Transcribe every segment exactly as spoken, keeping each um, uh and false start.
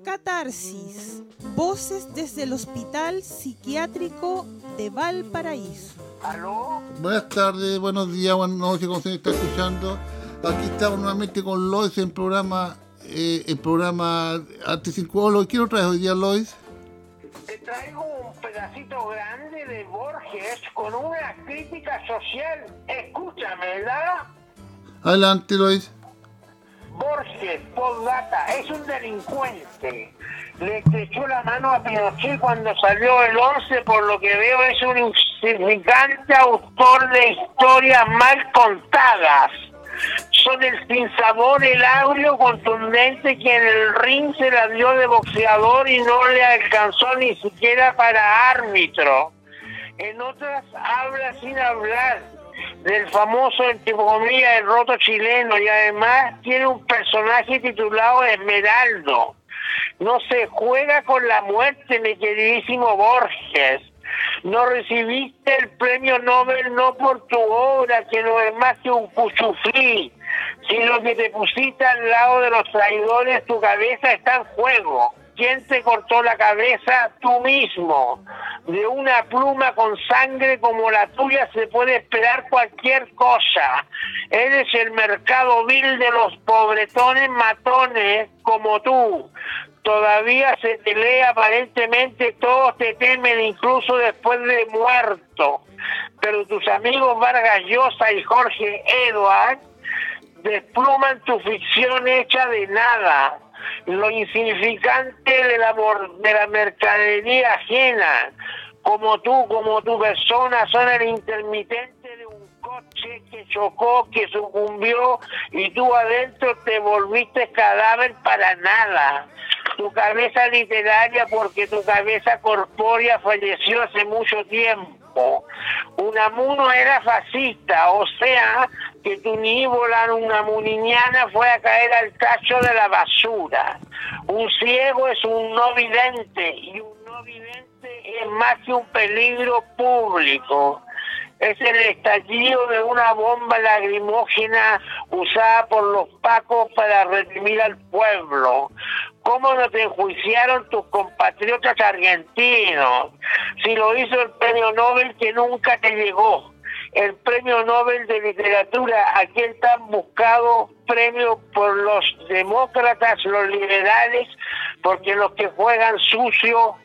Catarsis, voces desde el Hospital Psiquiátrico de Valparaíso. ¿Aló? Buenas tardes, buenos días, buenas noches, como se está escuchando. Aquí estamos nuevamente con Lois en el programa, eh, el programa Arte sin Cuolo. ¿Qué nos traes hoy día, Lois? Te traigo un pedacito grande de Borges con una crítica social. Escúchame, ¿verdad? Adelante, Lois. Borges, postdata, es un delincuente. Le echó la mano a Pinochet cuando salió el once, por lo que veo es un insignificante autor de historias mal contadas. Son el sinsabor, el agrio contundente que en el ring se la dio de boxeador y no le alcanzó ni siquiera para árbitro. En otras habla sin hablar del famoso, entre comillas, el roto chileno, y además tiene un personaje titulado Esmeraldo. No se juega con la muerte, mi queridísimo Borges. No recibiste el premio Nobel no por tu obra, que no es más que un cuchuflí, sino que te pusiste al lado de los traidores. Tu cabeza está en juego. ¿Quién te cortó la cabeza? Tú mismo. De una pluma con sangre como la tuya se puede esperar cualquier cosa. Eres el mercado vil de los pobretones matones como tú. Todavía se te lee, aparentemente todos te temen, incluso después de muerto. Pero tus amigos Vargas Llosa y Jorge Edwards despluman tu ficción hecha de nada. Lo insignificante de la, de la mercadería ajena, como tú, como tu persona, son el intermitente de un coche que chocó, que sucumbió, y tú adentro te volviste cadáver para nada. Tu cabeza literaria, porque tu cabeza corpórea falleció hace mucho tiempo. Unamuno era fascista, o sea, que tu nívola unamuniana fue a caer al tacho de la basura. Un ciego es un no vidente, y un no vidente es más que un peligro público. Es el estallido de una bomba lacrimógena usada por los pacos para reprimir al pueblo. ¿Cómo no te enjuiciaron tus compatriotas argentinos? Si lo hizo el premio Nobel que nunca te llegó. El premio Nobel de Literatura, aquel tan buscado premio por los demócratas, los liberales, porque los que juegan sucio,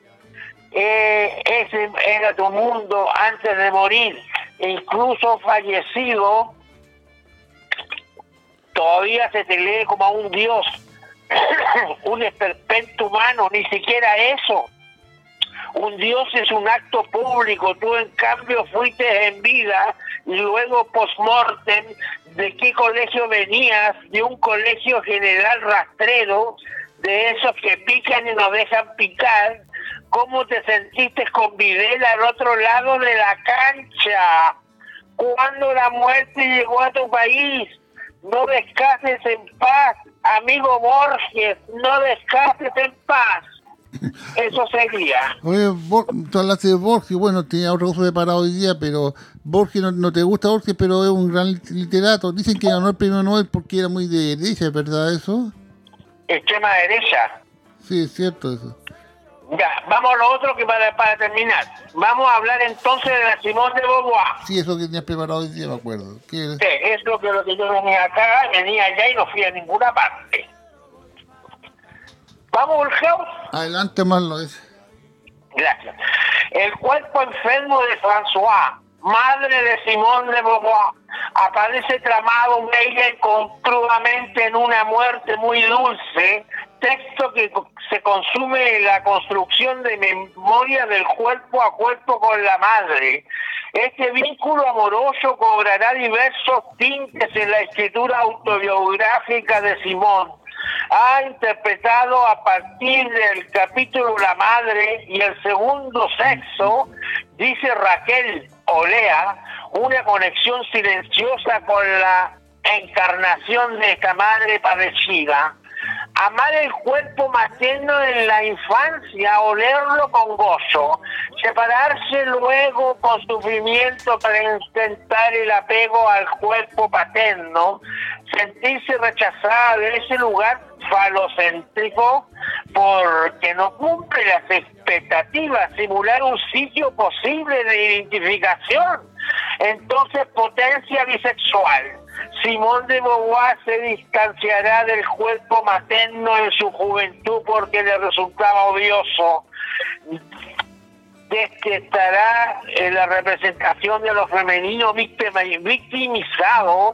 eh, ese era tu mundo antes de morir. E incluso fallecido, todavía se te lee como a un dios, un esperpento humano, ni siquiera eso. Un dios es un acto público, tú en cambio fuiste en vida y luego post-mortem. ¿De qué colegio venías? De un colegio general rastrero, de esos que pican y no dejan picar. ¿Cómo te sentiste con Videla al otro lado de la cancha? ¿Cuándo la muerte llegó a tu país? No descanses en paz, amigo Borges, no descanses en paz. Eso sería. Oye, Bor- tú hablaste de Borges, bueno, tenía otro cosa preparado hoy día, pero Borges, no, no te gusta Borges, pero es un gran literato. Dicen que ganó el premio Nobel porque era muy de derecha, ¿es verdad eso? Extrema derecha. Sí, es cierto eso. Ya, vamos a lo otro que para, para terminar. Vamos a hablar entonces de la Simone de Beauvoir. Sí, eso que tenías preparado hoy día, me acuerdo. ¿Qué? Sí, es lo que, lo que yo venía acá, venía allá y no fui a ninguna parte. ¿Vamos, Urgeo? Adelante, Marlo. Gracias. El cuerpo enfermo de François, madre de Simone de Beauvoir, aparece tramado bella y crudamente en Una muerte muy dulce, texto que se consume en la construcción de memoria del cuerpo a cuerpo con la madre. Este vínculo amoroso cobrará diversos tintes en la escritura autobiográfica de Simone. Ha interpretado a partir del capítulo La Madre y el segundo sexo, dice Raquel Olea, una conexión silenciosa con la encarnación de esta madre padecida. Amar el cuerpo materno en la infancia, olerlo con gozo, separarse luego con sufrimiento para intentar el apego al cuerpo paterno, sentirse rechazada de ese lugar falocéntrico, porque no cumple las expectativas, simular un sitio posible de identificación. Entonces, potencia bisexual. Simone de Beauvoir se distanciará del cuerpo materno en su juventud porque le resultaba odioso. Detestará en la representación de lo femenino victimizado,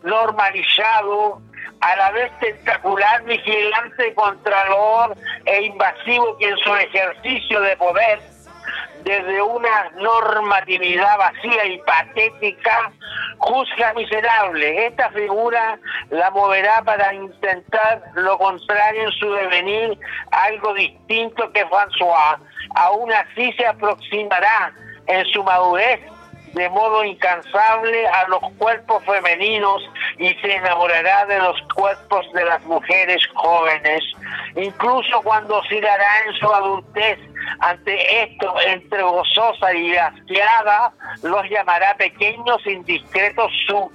normalizado, a la vez tentacular, vigilante, contralor e invasivo que en su ejercicio de poder, desde una normatividad vacía y patética, juzga miserable. Esta figura la moverá para intentar lo contrario en su devenir, algo distinto que François. Aún así se aproximará en su madurez de modo incansable a los cuerpos femeninos y se enamorará de los cuerpos de las mujeres jóvenes. Incluso cuando oscilará en su adultez ante esto entre gozosa y asqueada, los llamará pequeños indiscretos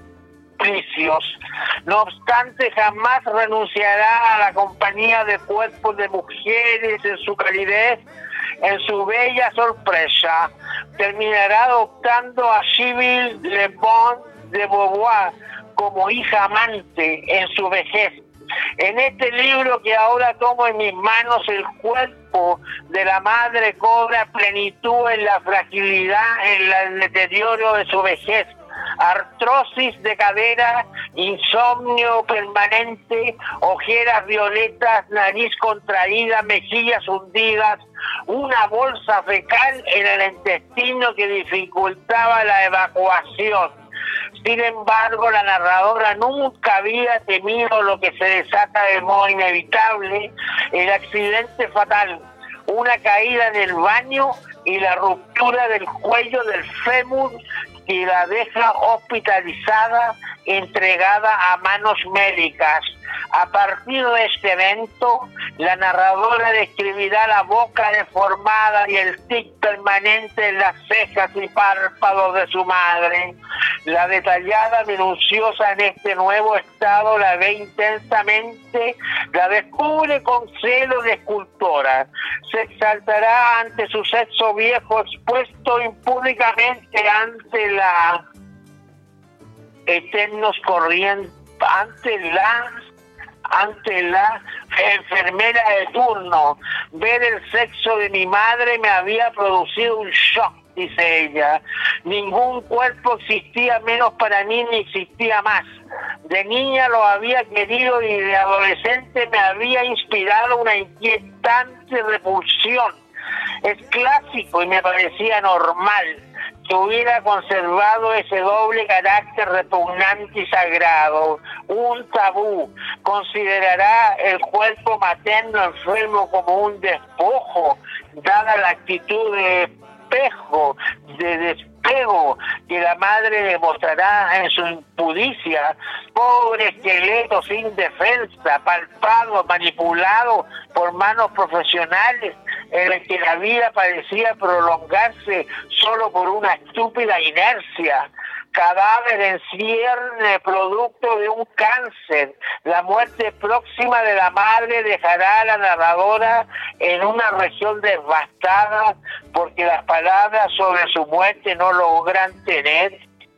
suplicios. No obstante, jamás renunciará a la compañía de cuerpos de mujeres en su calidez, en su bella sorpresa. Terminará adoptando a Sibylle Le Bon de Beauvoir como hija amante en su vejez. En este libro que ahora tomo en mis manos, el cuerpo de la madre cobra plenitud en la fragilidad, en el deterioro de su vejez. Artrosis de cadera, insomnio permanente, ojeras violetas, nariz contraída, mejillas hundidas, una bolsa fecal en el intestino que dificultaba la evacuación. Sin embargo, la narradora nunca había temido lo que se desata de modo inevitable, el accidente fatal, una caída en el baño y la ruptura del cuello del fémur que la deja hospitalizada, entregada a manos médicas. A partir de este evento, la narradora describirá la boca deformada y el tic permanente en las cejas y párpados de su madre. La detallada, minuciosa en este nuevo estado la ve intensamente, la descubre con celo de escultora. Se exaltará ante su sexo viejo expuesto impúdicamente ante la eternos corrientes, ante la ante la enfermera de turno. Ver el sexo de mi madre me había producido un shock, dice ella. Ningún cuerpo existía menos para mí ni existía más. De niña lo había querido y de adolescente me había inspirado una inquietante repulsión. Es clásico y me parecía normal que hubiera conservado ese doble carácter repugnante y sagrado, un tabú. Considerará el cuerpo materno enfermo como un despojo, dada la actitud de espejo, de despego que la madre demostrará en su impudicia. Pobre esqueleto sin defensa, palpado, manipulado por manos profesionales, en el que la vida parecía prolongarse solo por una estúpida inercia. Cadáver en cierne, producto de un cáncer. La muerte próxima de la madre dejará a la narradora en una región devastada porque las palabras sobre su muerte no logran tener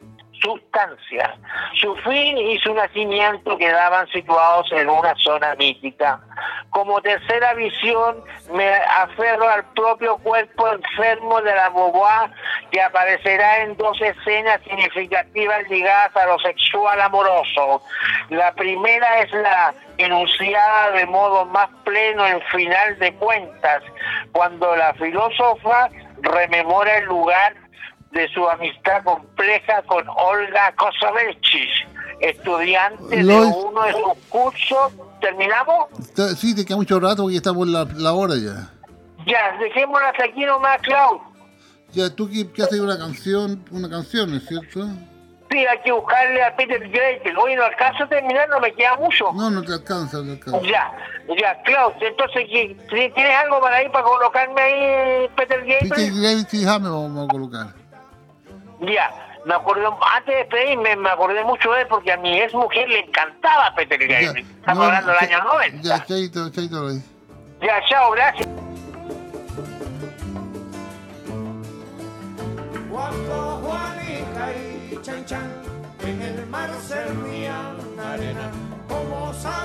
sustancia. Su fin y su nacimiento quedaban situados en una zona mítica. Como tercera visión, me aferro al propio cuerpo enfermo de la Beauvoir, que aparecerá en dos escenas significativas ligadas a lo sexual amoroso. La primera es la enunciada de modo más pleno en Final de Cuentas, cuando la filósofa rememora el lugar de su amistad compleja con Olga Kosovelchis, estudiante Lo... de uno de sus cursos. ¿Terminamos? Sí, te queda mucho rato porque estamos la, la hora ya. Ya, dejémosla hasta aquí nomás, Clau. Ya, tú que, que haces una canción, una canción, ¿no es cierto? Sí, hay que buscarle a Peter Gabriel. Oye, no alcanzo a terminar, no me queda mucho. No, no te alcanza, no te alcanza. Ya, ya, Klaus, entonces, ¿tienes algo para ahí, para colocarme ahí, Peter Gabriel? Peter Gabriel, sí, ja, me vamos a colocar. Ya, me acuerdo, antes de despedirme, me acordé mucho de él porque a mi ex mujer le encantaba Peter Gabriel. Estamos no, hablando del año noventa. Ya, chaito, chaito, lo dice. Ya, chao, gracias. Cuando Juanica y Chan Chan en el mar servían arena como sal.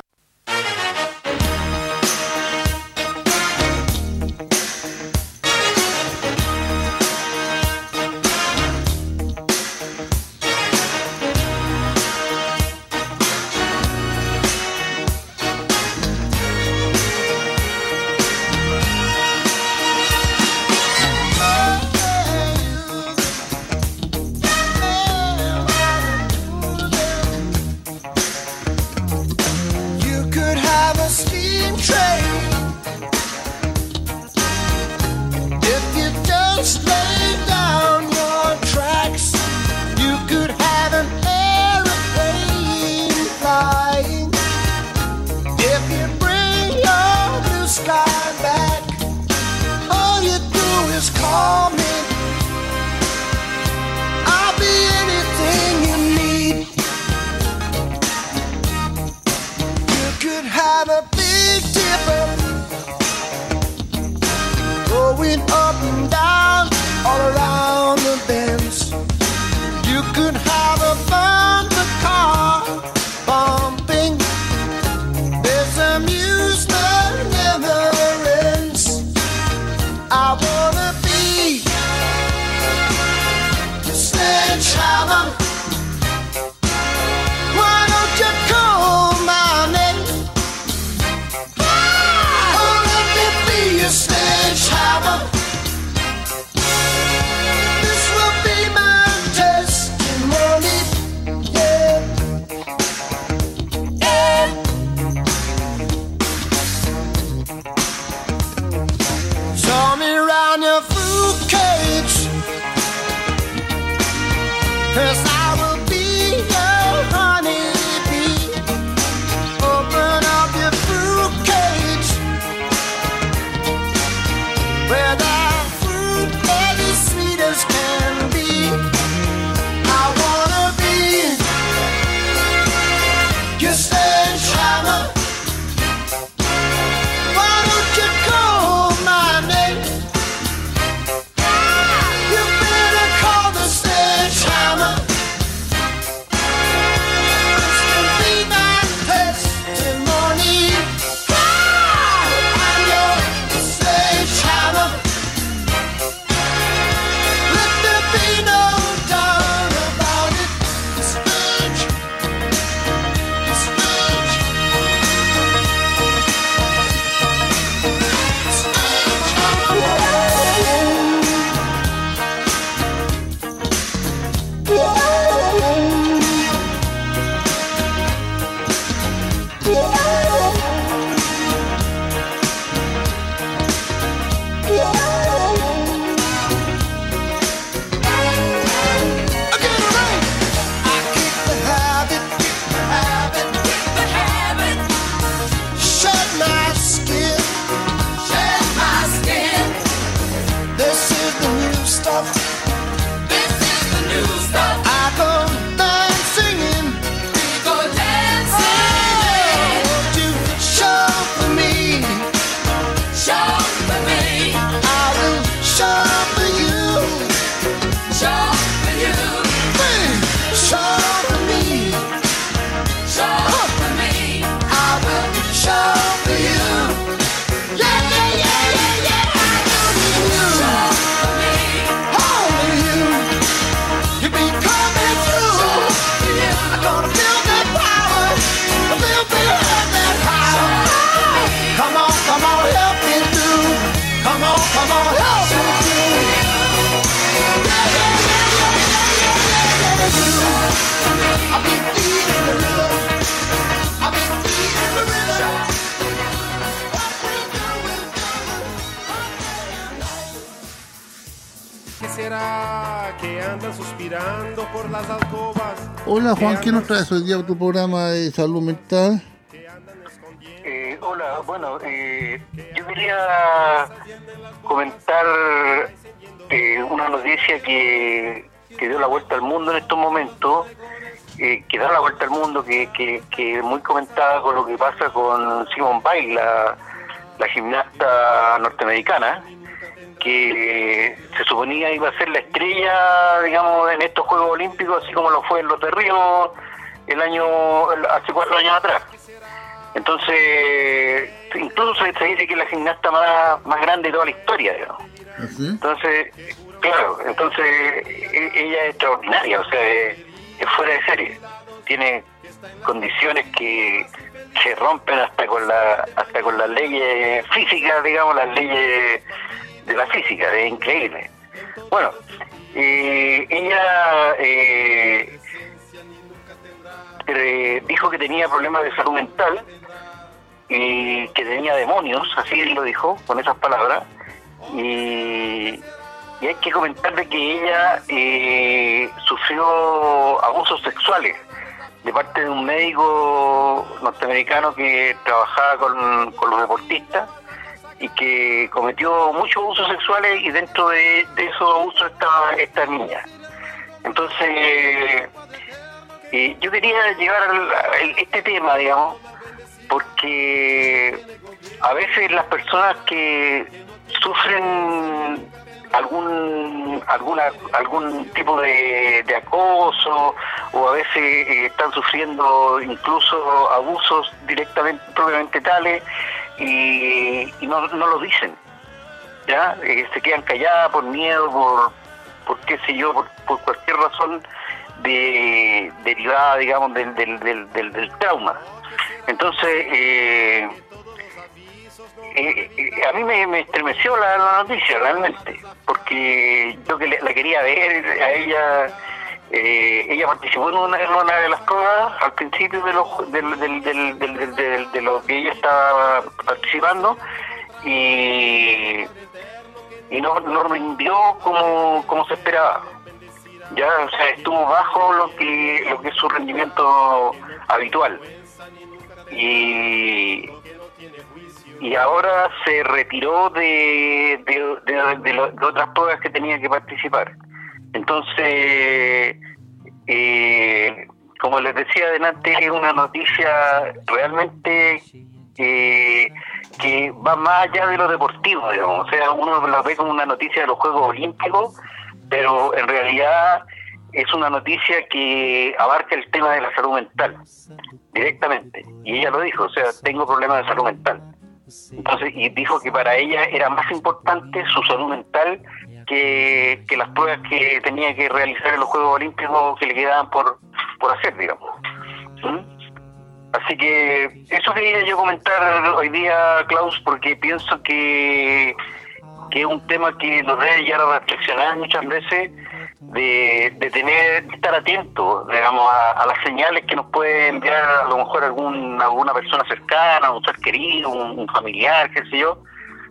Hola Juan, ¿qué nos traes hoy día a tu programa de salud mental? Eh, hola, bueno, eh, yo quería comentar eh, una noticia que, que dio la vuelta al mundo en estos momentos, eh, que da la vuelta al mundo, que, que, que es muy comentada con lo que pasa con Simone Biles, la, la gimnasta norteamericana, que se suponía iba a ser la estrella, digamos, en estos Juegos Olímpicos, así como lo fue en los de Río el año, hace cuatro años atrás. Entonces, incluso se, se dice que es la gimnasta más, más grande de toda la historia, digamos. ¿Así? Entonces, claro, entonces e- ella es extraordinaria, o sea, es, es fuera de serie. Tiene condiciones que se rompen hasta con la hasta con las leyes físicas, digamos, las leyes de la física, es increíble. Bueno, eh, ella eh, eh, dijo que tenía problemas de salud mental y que tenía demonios, así lo dijo, con esas palabras, y, y hay que comentar de que ella eh, sufrió abusos sexuales de parte de un médico norteamericano que trabajaba con, con los deportistas y que cometió muchos abusos sexuales, y dentro de, de esos abusos estaba esta niña. Entonces, eh, yo quería llevar al, a este tema, digamos, porque a veces las personas que sufren algún alguna algún tipo de, de acoso, o a veces eh, están sufriendo incluso abusos directamente, propiamente tales, y, y no, no lo dicen, ya eh, se quedan calladas por miedo, por por qué sé yo, por, por cualquier razón de derivada, digamos, del del, del, del, del trauma. Entonces, eh, eh, eh, a mí me, me estremeció la, la noticia realmente, porque yo que le, la quería ver a ella. Eh, ella participó en una, en una de las pruebas al principio de lo, del, del, del, del, del, del, de lo que ella estaba participando, y, y no, no rindió como, como se esperaba. Ya, o sea, estuvo bajo lo que lo que es su rendimiento habitual, y y ahora se retiró de de, de, de, lo, de otras pruebas que tenía que participar. Entonces, eh, como les decía adelante, es una noticia realmente eh, que va más allá de lo deportivo, digamos. O sea, uno la ve como una noticia de los Juegos Olímpicos, pero en realidad es una noticia que abarca el tema de la salud mental directamente. Y ella lo dijo, o sea, tengo problemas de salud mental. Entonces, y dijo que para ella era más importante su salud mental que, que las pruebas que tenía que realizar en los Juegos Olímpicos que le quedaban por, por hacer, digamos. ¿Mm? Así que eso quería yo comentar hoy día, Klaus, porque pienso que, que es un tema que nos debe llevar a reflexionar muchas veces, de, de tener, de estar atento, digamos, a, a las señales que nos puede enviar a lo mejor algún, alguna persona cercana, un ser querido, un, un familiar, qué sé yo,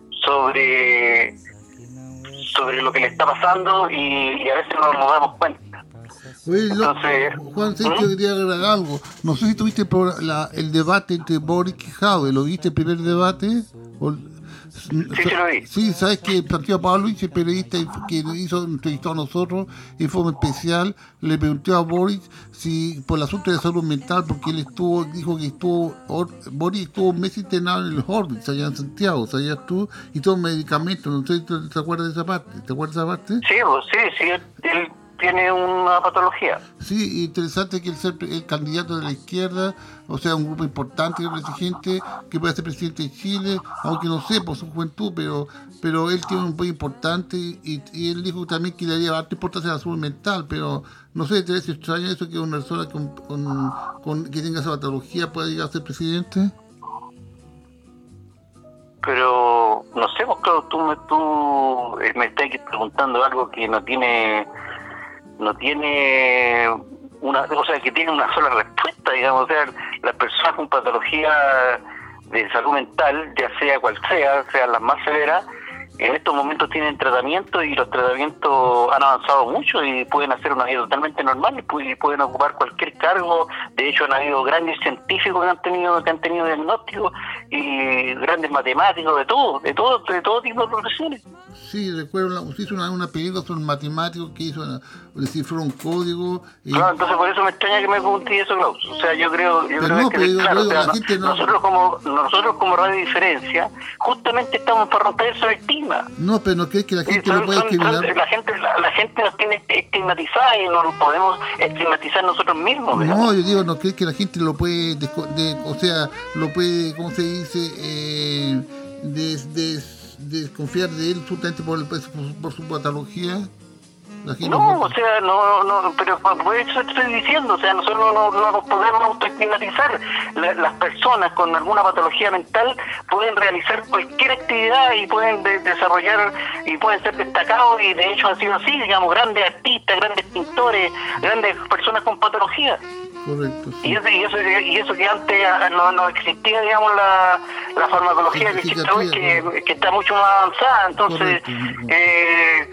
sobre sobre lo que le está pasando, y, y a veces no nos damos cuenta. Oye, Entonces, no, Juan, sé ¿Mm? que quería agregar algo. No sé si tuviste el, progr- la, el debate entre Boric y Jadwe. ¿Lo viste el primer debate? ¿O, Sí, sí lo vi. Sí, sabes que Santiago Pavlovich, el periodista que nos hizo entrevistó a nosotros en forma especial, le preguntó a Boric si por el asunto de salud mental, porque él estuvo, dijo que estuvo, or, Boric estuvo un mes internado en el Orbitz, allá en Santiago, sabías tú, y todo medicamentos. No sé si te, te acuerdas de esa parte. ¿Te acuerdas de esa parte? Sí, pues, sí, sí, él, él tiene una patología. Sí, interesante que el ser el candidato de la izquierda, o sea, un grupo importante, exigente, que puede ser presidente de Chile, aunque no sé por su juventud, pero pero él tiene un apoyo importante, y, y él dijo también que le daría harta importancia a la salud mental, pero no sé, ¿te parece extraño eso que una persona con, con, con que tenga esa patología pueda llegar a ser presidente? Pero, no sé, vos, claro, tú, me, tú me estás preguntando algo que no tiene... no tiene una, o sea, que tiene una sola respuesta, digamos. O sea, las personas con patología de salud mental, ya sea cual sea, sean las más severas, en estos momentos tienen tratamiento y los tratamientos han avanzado mucho y pueden hacer una vida totalmente normal y pueden ocupar cualquier cargo. De hecho, han habido grandes científicos que han tenido que han tenido diagnósticos y grandes matemáticos, de todo, de todo, de todo tipo de profesiones. Sí, recuerdo, usted hizo una, una película sobre un matemático que hizo, una, descifró un código. Y... Claro, entonces por eso me extraña que me pregunte eso, Klaus. O sea, yo creo, yo creo no, que, pero claro, yo, o sea, la gente no... nosotros como nosotros como Radio Diferencia, justamente estamos para romper esa estigma. No, pero no crees que la gente son, lo puede son, discriminar. Son, la gente la, la gente nos tiene estigmatizada y no nos podemos estigmatizar nosotros mismos. No, digamos. yo digo, no crees que la gente lo puede, desco- de, o sea, lo puede, ¿cómo se dice? Eh, des, des, desconfiar de él justamente por, el, por, por su patología. La gente No, no, o sea, no, no, pero por eso estoy diciendo, o sea, nosotros no, no, no nos podemos autoestigmatizar. La, las personas con alguna patología mental pueden realizar cualquier actividad y pueden de, desarrollar y pueden ser destacados, y de hecho ha sido así, digamos, grandes artistas, grandes pintores, grandes personas con patología. Correcto. Sí. Y, eso, y, eso, y eso que antes no, no existía, digamos, la, la farmacología que existe hoy, que, que está mucho más avanzada. Entonces, eh,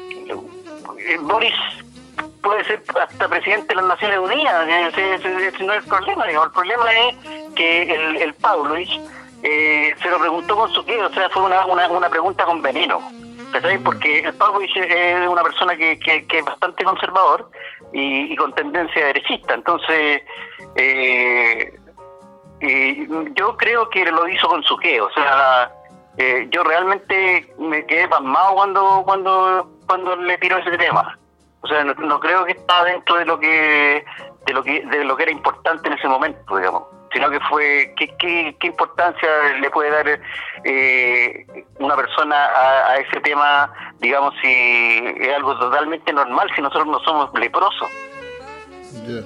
Boris puede ser hasta presidente de las Naciones Unidas, ese, ese, ese no es el problema, digamos. El problema es que el, el Pavlovich eh, se lo preguntó con su qué, o sea, fue una, una, una pregunta con veneno, ¿sabes? Porque el Pavlovich es una persona que, que, que es bastante conservador y, y con tendencia derechista, entonces eh, eh, yo creo que lo hizo con su qué, o sea, eh, yo realmente me quedé pasmado cuando cuando cuando le tiró ese tema. O sea, no, no creo que está dentro de lo que de lo que de lo que era importante en ese momento, digamos, sino que fue qué qué, qué importancia le puede dar eh, una persona a, a ese tema, digamos, si es algo totalmente normal, si nosotros no somos leprosos. Yeah.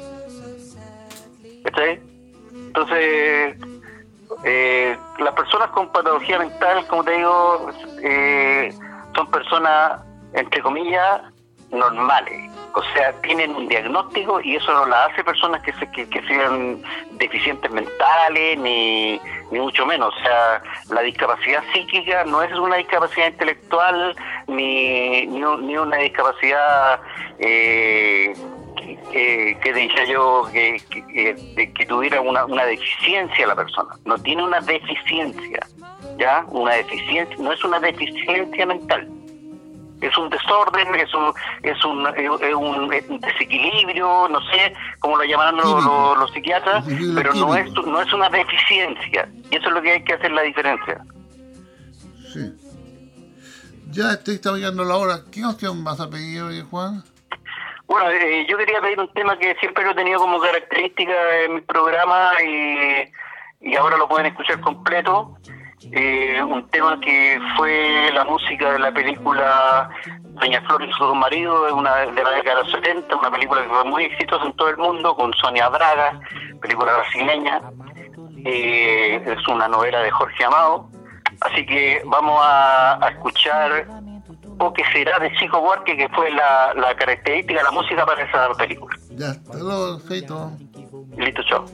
¿Está ahí? Entonces, eh, las personas con patología mental, como te digo, eh, son personas, entre comillas, normales. O sea, tienen un diagnóstico y eso no las hace personas que, se, que, que sean deficientes mentales, ni, ni mucho menos. O sea, la discapacidad psíquica no es una discapacidad intelectual, ni, ni, ni una discapacidad eh, que, que, que diría yo que, que, que tuviera una, una deficiencia la persona. No tiene una deficiencia, ¿ya? Una deficiencia, no es una deficiencia mental. Es un desorden, es un, es un, es un, es un desequilibrio, no sé cómo lo llamarán los, los, los psiquiatras, pero no es, no es una deficiencia. Y eso es lo que hay que hacer la diferencia. Sí. Ya te está llegando la hora. ¿Qué opción vas a pedir hoy, Juan? Bueno, eh, yo quería pedir un tema que siempre lo he tenido como característica en mi programa y, y ahora lo pueden escuchar completo. Eh, un tema que fue la música de la película Doña Flor y su marido, de, una, de la década de los setenta, una película que fue muy exitosa en todo el mundo, con Sonia Braga, película brasileña. Eh, es una novela de Jorge Amado, así que vamos a, a escuchar O que será de Chico Buarque, que fue la, la característica de la música para esa película. Ya, hasta luego, feito. Listo, chao.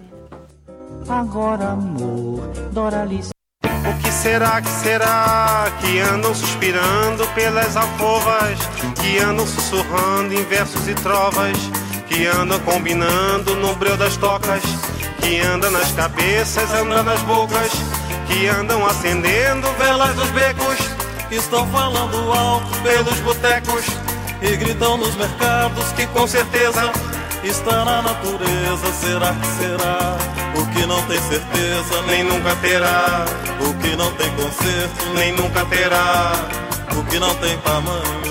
Agora, amor, Doralice. O que será, que será, que andam suspirando pelas alcovas, que andam sussurrando em versos e trovas, que andam combinando no breu das tocas, que andam nas cabeças, andam nas bocas, que andam acendendo velas dos becos, estão falando alto pelos botecos e gritam nos mercados que com certeza está na natureza. Será que será? O que não tem certeza nem nunca terá. O que não tem conserto nem nunca terá. O que não tem tamanho.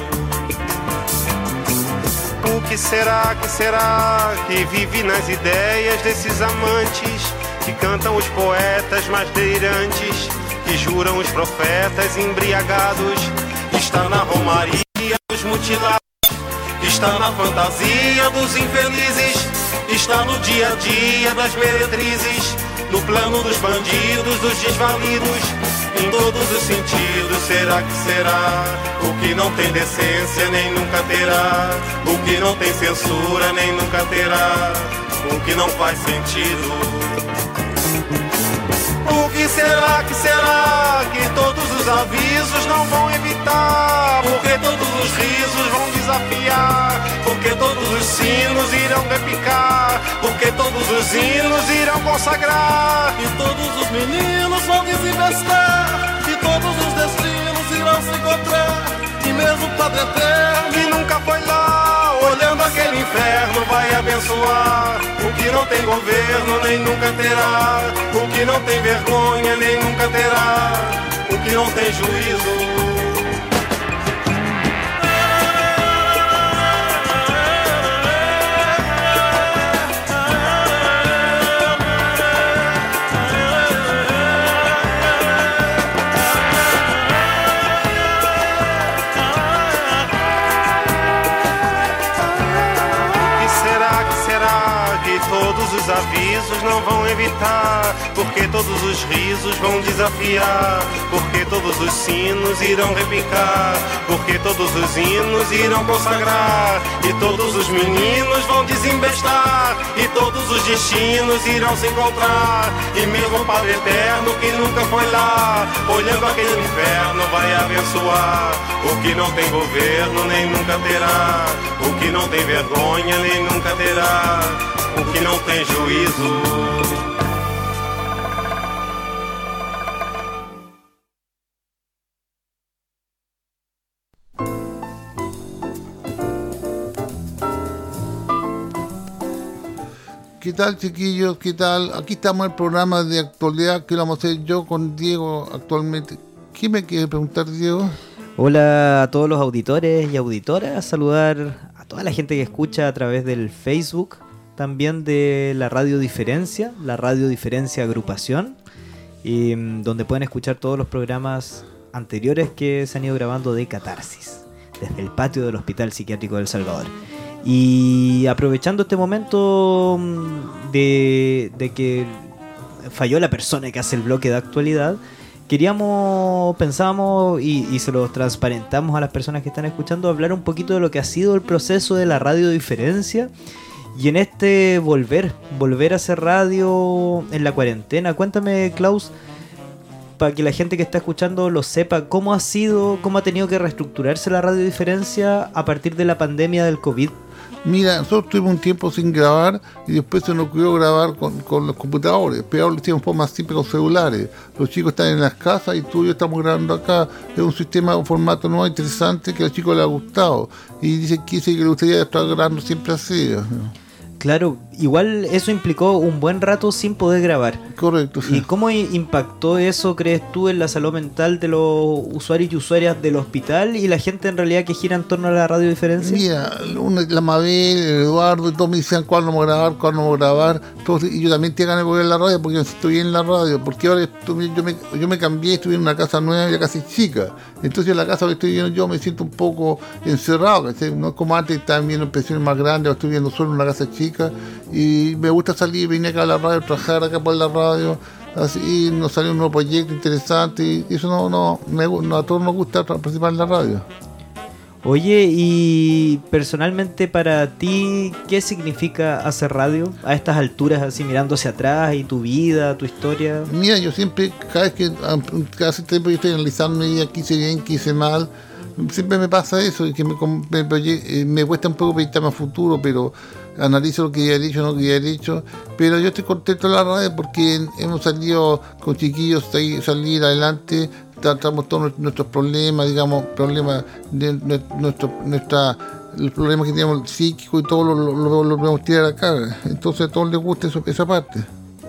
O que será, que será, que vive nas ideias desses amantes, que cantam os poetas mais delirantes, que juram os profetas embriagados. Está na romaria dos mutilados, está na fantasia dos infelizes, está no dia a dia das meretrizes, no plano dos bandidos, dos desvalidos, em todos os sentidos. Será que será? O que não tem decência nem nunca terá. O que não tem censura nem nunca terá. O que não faz sentido. O que será, que será, que todos os os avisos não vão evitar, porque todos os risos vão desafiar, porque todos os sinos irão repicar, porque todos os hinos irão consagrar, e todos os meninos vão desinvestar, e todos os destinos irão se encontrar, e mesmo o Padre Eterno, que nunca foi lá, olhando aquele inferno, vai abençoar o que não tem governo, nem nunca terá, o que não tem vergonha, nem nunca terá, o que não tem juízo. Todos os avisos não vão evitar, porque todos os risos vão desafiar, porque todos os sinos irão repicar, porque todos os hinos irão consagrar, e todos os meninos vão desembestar, e todos os destinos irão se encontrar, e mesmo o Padre Eterno que nunca foi lá, olhando aquele inferno vai abençoar, o que não tem governo nem nunca terá, o que não tem vergonha nem nunca terá, o que não tem juízo. ¿Qué tal, chiquillos? ¿Qué tal? Aquí estamos en el programa de actualidad que lo vamos a hacer yo con Diego actualmente. ¿Qué me quiere preguntar, Diego? Hola a todos los auditores y auditoras, saludar a toda la gente que escucha a través del Facebook, también de la Radio Diferencia, la Radio Diferencia Agrupación, y, donde pueden escuchar todos los programas anteriores que se han ido grabando de Catarsis, desde el patio del Hospital Psiquiátrico de El Salvador. Y aprovechando este momento de, de que falló la persona que hace el bloque de actualidad, queríamos, pensábamos y, y se los transparentamos a las personas que están escuchando, hablar un poquito de lo que ha sido el proceso de la Radio Diferencia. Y en este volver, volver a hacer radio en la cuarentena. Cuéntame, Klaus, para que la gente que está escuchando lo sepa, ¿cómo ha sido, cómo ha tenido que reestructurarse la Radio Diferencia a partir de la pandemia del COVID? Mira, nosotros tuvimos un tiempo sin grabar y después se nos ocurrió grabar con, con los computadores, pero ahora lo hicimos un poco más simple con celulares. Los chicos están en las casas y tú y yo estamos grabando acá. Es un sistema, un formato nuevo, interesante, que a los chicos les ha gustado. Y dicen que, que les gustaría estar grabando siempre así, ¿no? Claro, igual eso implicó un buen rato sin poder grabar. Correcto, sí. ¿Y cómo impactó eso, crees tú, en la salud mental de los usuarios y usuarias del hospital y la gente en realidad que gira en torno a la Radio Diferencia? Mira, una, la Mabel, el Eduardo, todos me decían cuándo vamos a grabar, cuándo vamos a grabar. Todos, y yo también tenía ganas de volver a la radio porque estoy en la radio. Porque ahora estoy, yo, me, yo me cambié, estoy en una casa nueva, ya casi chica. Entonces en la casa que estoy viviendo yo me siento un poco encerrado. ¿Sí? No es como antes, estaba viendo pensiones más grandes, ahora estoy viviendo solo en una casa chica. Y me gusta salir, venir acá a la radio, trabajar acá por la radio, así nos salió un nuevo proyecto interesante y eso no, no, me, no a todos nos gusta participar en la radio. Oye, y personalmente para ti, ¿qué significa hacer radio a estas alturas, así mirando hacia atrás y tu vida, tu historia? Mira, yo siempre, cada vez que, cada tiempo yo estoy analizando mi vida, qué hice bien, qué hice mal. Siempre me pasa eso, que me, me, me cuesta un poco proyectarme a futuro, pero analizo lo que ya he dicho, no lo que ya he dicho. Pero yo estoy contento de la radio porque hemos salido con chiquillos, salir adelante, tratamos todos nuestros problemas, digamos, problemas de nuestro, nuestra, los problemas que tenemos psíquicos y todo lo, lo, lo, lo podemos tirar acá. Entonces a todos les gusta eso, esa parte.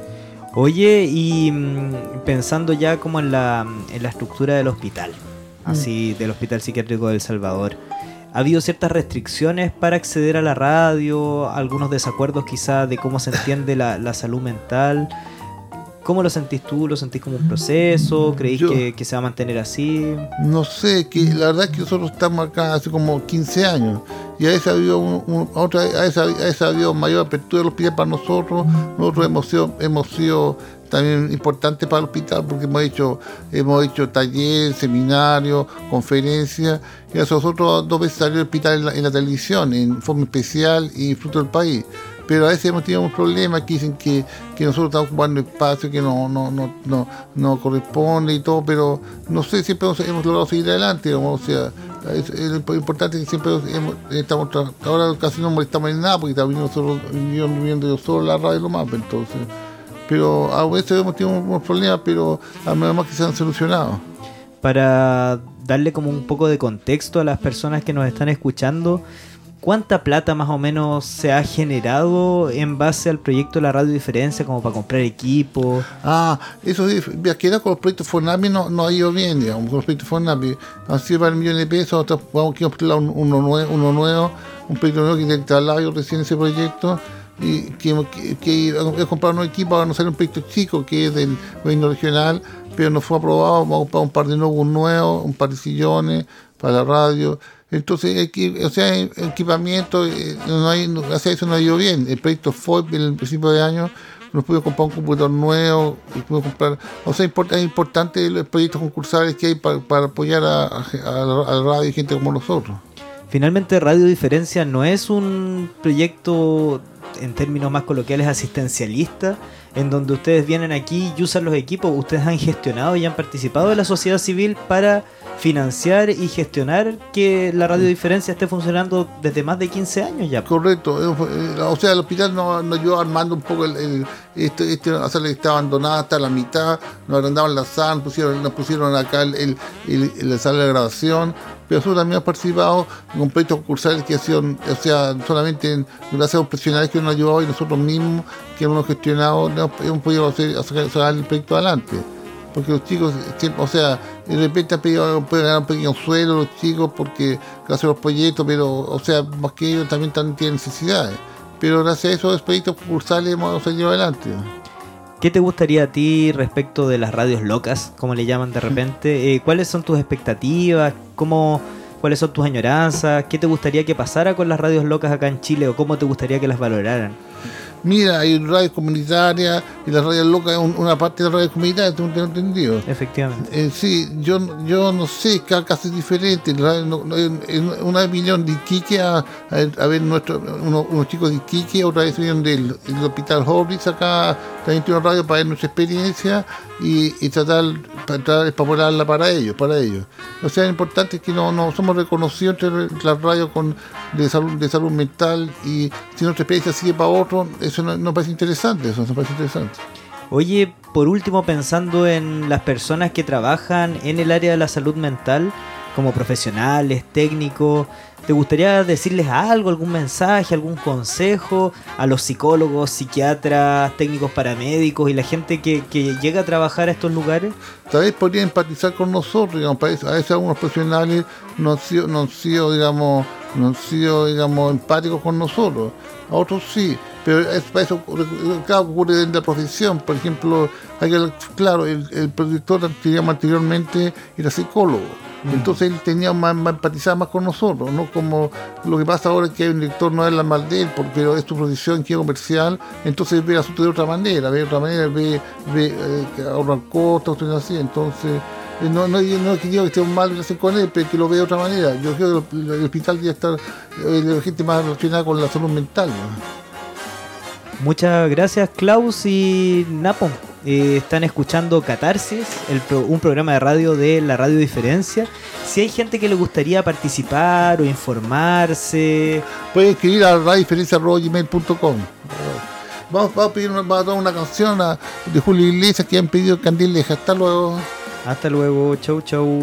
Oye, y pensando ya como en la, en la estructura del hospital, así del Hospital Psiquiátrico de El Salvador, ¿ha habido ciertas restricciones para acceder a la radio? ¿Algunos desacuerdos quizá de cómo se entiende la, la salud mental? ¿Cómo lo sentís tú? ¿Lo sentís como un proceso? ¿Creís Yo, que, que se va a mantener así? No sé, que la verdad es que nosotros estamos acá hace como quince años y a veces ha habido, un, un, otra, a veces, a veces ha habido mayor apertura del hospital para nosotros. Nosotros hemos sido, hemos sido también importantes para el hospital porque hemos hecho, hemos hecho talleres, seminarios, conferencias, y a nosotros dos veces salió el hospital en la, en la televisión, en forma especial y Fruto del País. pero a veces hemos tenido un problema que dicen que, que nosotros estamos ocupando espacio que no no no no, no corresponde y todo, pero no sé, siempre hemos, hemos logrado seguir adelante, digamos, o sea, es, es importante que siempre hemos, estamos ahora casi no molestamos en nada porque estamos nosotros viviendo yo solo la radio lo más, entonces, pero a veces hemos tenido unos problemas, pero a lo mejor que se han solucionado. Para darle como un poco de contexto a las personas que nos están escuchando, ¿cuánta plata más o menos se ha generado en base al proyecto de la Radio Diferencia como para comprar equipo? Ah, eso sí, que era con los proyectos Fornapi no, no ha ido bien, digamos, con los proyectos Fornapi. Han sido para millones de pesos, nosotros vamos a postular uno nuevo, uno nuevo, un proyecto nuevo que instalaba yo recién ese proyecto, y que, que, que he comprado un equipo, ahora nos sale un proyecto chico que es del gobierno regional, pero no fue aprobado, vamos a comprar un par de nuevos nuevos, un par de sillones para la radio. Entonces, equi- o sea, equipamiento, eh, no hay, no, o sea, eso no ha ido bien. El proyecto F O I P en el principio de año nos pudimos comprar un computador nuevo, y pudimos comprar, o sea, import, es importante los proyectos concursales que hay para, para apoyar a, a, a la radio y gente como nosotros. Finalmente, Radio Diferencia no es un proyecto, en términos más coloquiales, asistencialista, en donde ustedes vienen aquí y usan los equipos. Ustedes han gestionado y han participado de la sociedad civil para financiar y gestionar que la Radio Diferencia esté funcionando desde más de quince años ya. Correcto, o sea, el hospital nos, nos ayudó armando un poco el, el, este, este, la sala que está abandonada hasta la mitad, nos agrandaban la sala, nos pusieron, nos pusieron acá el, el, el, la sala de grabación, pero nosotros también hemos participado en proyectos concursales que ha sido, o sea, solamente en, gracias a los profesionales que nos han ayudado y nosotros mismos que hemos gestionado, hemos podido hacer, sacar el proyecto adelante. Porque los chicos, o sea, de repente han pedido, pueden ganar un pequeño sueldo los chicos porque gracias a los proyectos, pero, o sea, más que ellos también, también tienen necesidades. Pero gracias a esos proyectos concursales hemos salido adelante. ¿Qué te gustaría a ti respecto de las radios locas, como le llaman de repente? Eh, ¿Cuáles son tus expectativas? ¿Cómo, ¿Cuáles son tus añoranzas? ¿Qué te gustaría que pasara con las radios locas acá en Chile o cómo te gustaría que las valoraran? Mira, hay radios comunitarias y las radios locas es un, una parte de las radios comunitarias, tú no te has entendido. Efectivamente. Eh, sí, yo yo no sé, cada caso es diferente. No, no, una vez vinieron de Iquique a, a, a ver nuestro, unos, unos chicos de Iquique, otra vez vinieron del, del Hospital Horlis acá, también tiene una radio para ver nuestra experiencia y, y tratar, tratar para para ellos, para ellos. O sea, lo importante es que no, no somos reconocidos entre las radios con, de, salud, de salud mental, y si nuestra experiencia sigue para otro, eso no, no parece interesante, eso no parece interesante. Oye, por último, pensando en las personas que trabajan en el área de la salud mental, como profesionales, técnicos, ¿te gustaría decirles algo, algún mensaje, algún consejo a los psicólogos, psiquiatras, técnicos paramédicos y la gente que, que llega a trabajar a estos lugares? Tal vez podrían empatizar con nosotros, digamos, a veces algunos profesionales no han sido, no han sido, digamos, no han sido, digamos, empáticos con nosotros, a otros sí. Pero es para eso, claro, ocurre en la profesión. Por ejemplo, hay que, claro, el, el productor, digamos, anteriormente era psicólogo. Mm. Entonces él tenía más, más empatizar más con nosotros, no como lo que pasa ahora es que hay un director, no es la mal de él, pero es su profesión que es comercial, entonces ve el asunto de otra manera, ve de otra manera, ve, ve eh, ahorrar costos, cosas así. Entonces, no, no, no es que digo que esté mal relación con él, pero que lo ve de otra manera. Yo creo que el, el hospital debe estar eh, la gente más relacionada con la salud mental, ¿no? Muchas gracias, Klaus y Napo. Eh, están escuchando Catarsis, el pro, un programa de radio de la Radio Diferencia. Si hay gente que le gustaría participar o informarse, pueden escribir a radio diferencia arroba gmail punto com. Vamos, vamos a pedir una, vamos a dar una canción a, de Julio Iglesias que han pedido Candileja. Hasta luego. Hasta luego. Chau, chau.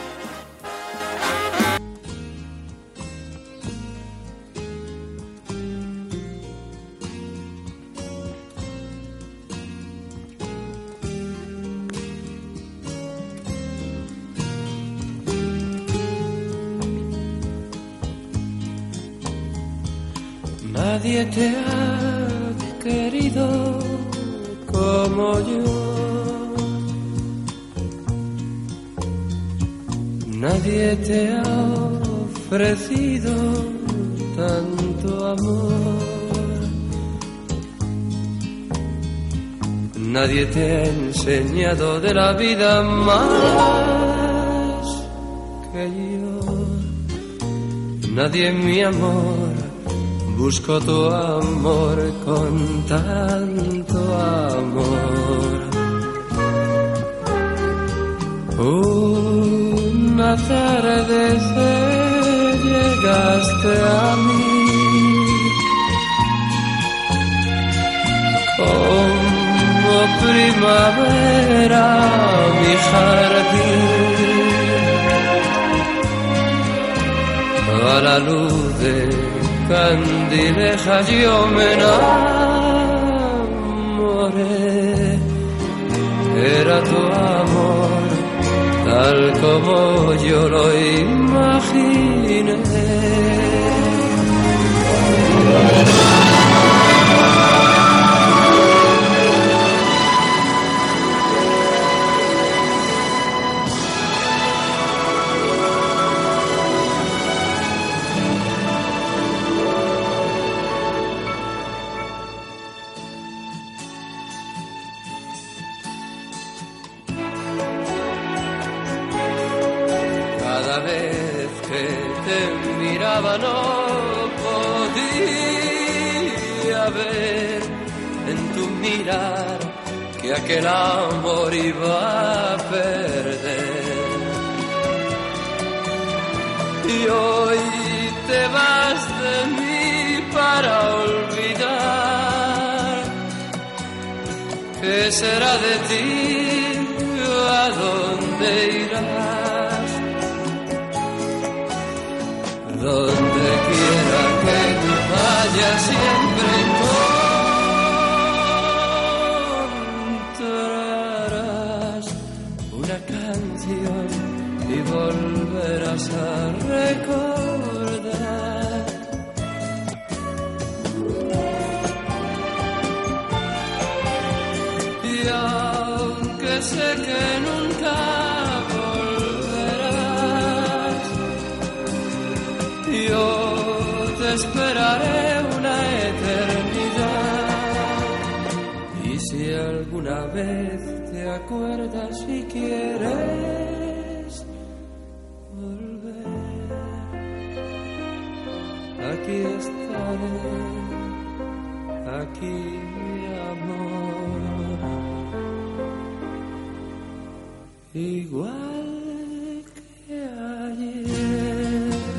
Nadie te ha querido como yo, nadie te ha ofrecido tanto amor, nadie te ha enseñado de la vida más que yo, nadie, mi amor, busco tu amor con tanto amor. Una tarde llegaste a mí como primavera mi jardín, a la luz de candileja yo me enamoré. Era tu amor tal como yo lo imaginé. No podía ver en tu mirar que aquel amor iba a perder. Y hoy te vas de mí para olvidar. ¿Qué será de ti? ¿A dónde irás? Donde quiera que tú vayas siempre encontrarás una canción y volverás a recordar. Y aunque sé que nunca yo te esperaré una eternidad. Y si alguna vez te acuerdas y quieres volver, aquí estaré, aquí mi amor, igual que ayer.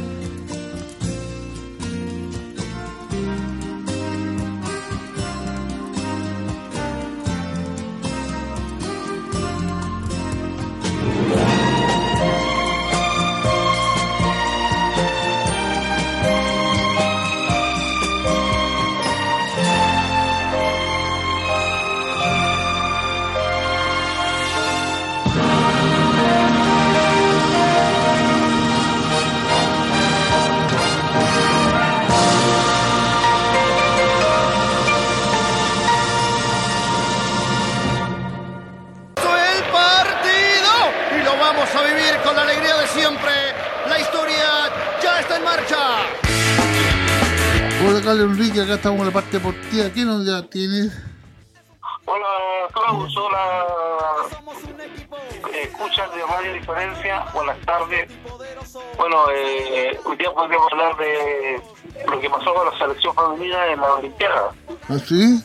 A vivir con la alegría de siempre. La historia ya está en marcha. Hola, Carlos Enrique, acá estamos en la parte deportiva. ¿Qué nos ya tienes? Hola, Klaus, hola. Escuchas de Radio Diferencia, buenas tardes. Bueno, eh, hoy día podríamos hablar de lo que pasó con la selección femenina en la Olimpiada. ¿Ah, sí?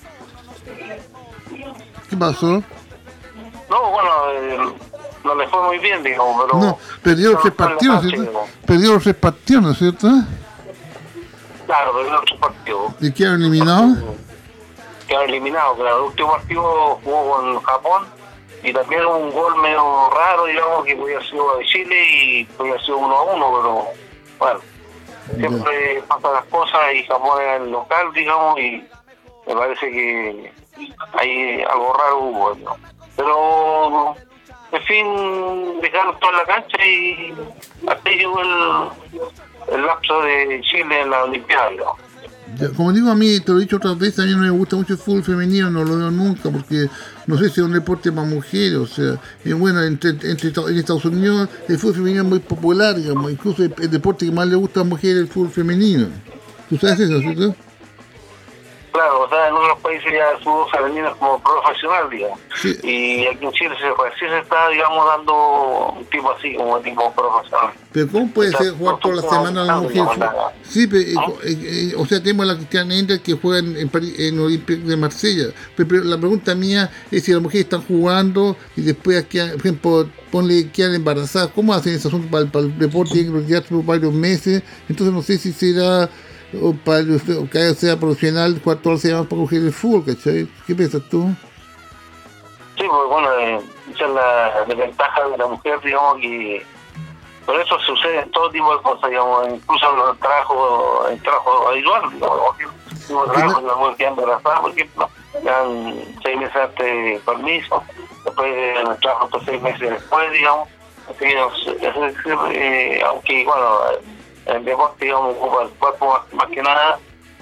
¿Qué pasó? No, bueno, eh, no le fue muy bien, digamos, pero... No, perdió los tres partidos, ¿cierto? Perdió los tres partidos, ¿no es cierto? Claro, perdió los tres partidos. ¿Y quedaron eliminados? Quedaron eliminados, claro. El último partido jugó con Japón y también hubo un gol medio raro, digamos, que podía ser de Chile y podía ser uno a uno, pero bueno, siempre yeah. pasan las cosas y Japón era el local, digamos, y me parece que hay algo raro hubo, ¿no? Pero... En fin, dejaron toda la cancha y hasta llegó el, el lapso de Chile en la Olimpiada, ¿no? Ya, como digo, a mí, te lo he dicho otras veces, a mí no me gusta mucho el fútbol femenino, no lo veo nunca, porque no sé si es un deporte para mujeres, o sea, es bueno, entre, entre, en Estados Unidos el fútbol femenino es muy popular, digamos, incluso el, el deporte que más le gusta a mujeres es el fútbol femenino. ¿Tú sabes eso, cierto? Claro, sea, en otros países ya el fútbol femenino es como profesional, digamos. Sí. Y aquí en Chile se, sí se está, digamos, dando un tipo así, como tipo profesional. Pero ¿cómo puede ser jugar toda la semana la mujer? Sí, pero, ¿Ah? eh, eh, o sea, tenemos a la Cristiana Endler que juega en, en, París, en Olympique de Marsella. Pero, pero la pregunta mía es si las mujeres están jugando y después, por ejemplo, ponle quedan embarazadas. ¿Cómo hacen ese asunto para, para el deporte? Tienen que retirarse por varios meses. Entonces no sé si será, o para que sea profesional, jugar toda la semana para coger el fútbol, ¿cachai? ¿Qué piensas tú? Sí, pues bueno, eh, esa es la desventaja de la mujer, digamos, que por eso sucede en todo tipo de cosas, digamos, incluso en el trabajo, en el trabajo habitual, digamos, tipo de trabajo, la mujer queda embarazada, por ejemplo, dan seis meses antes de permiso, después en el trabajo otros seis meses después, digamos, así, eh, aunque, bueno, el deporte, digamos, ocupa el cuerpo más, más que nada,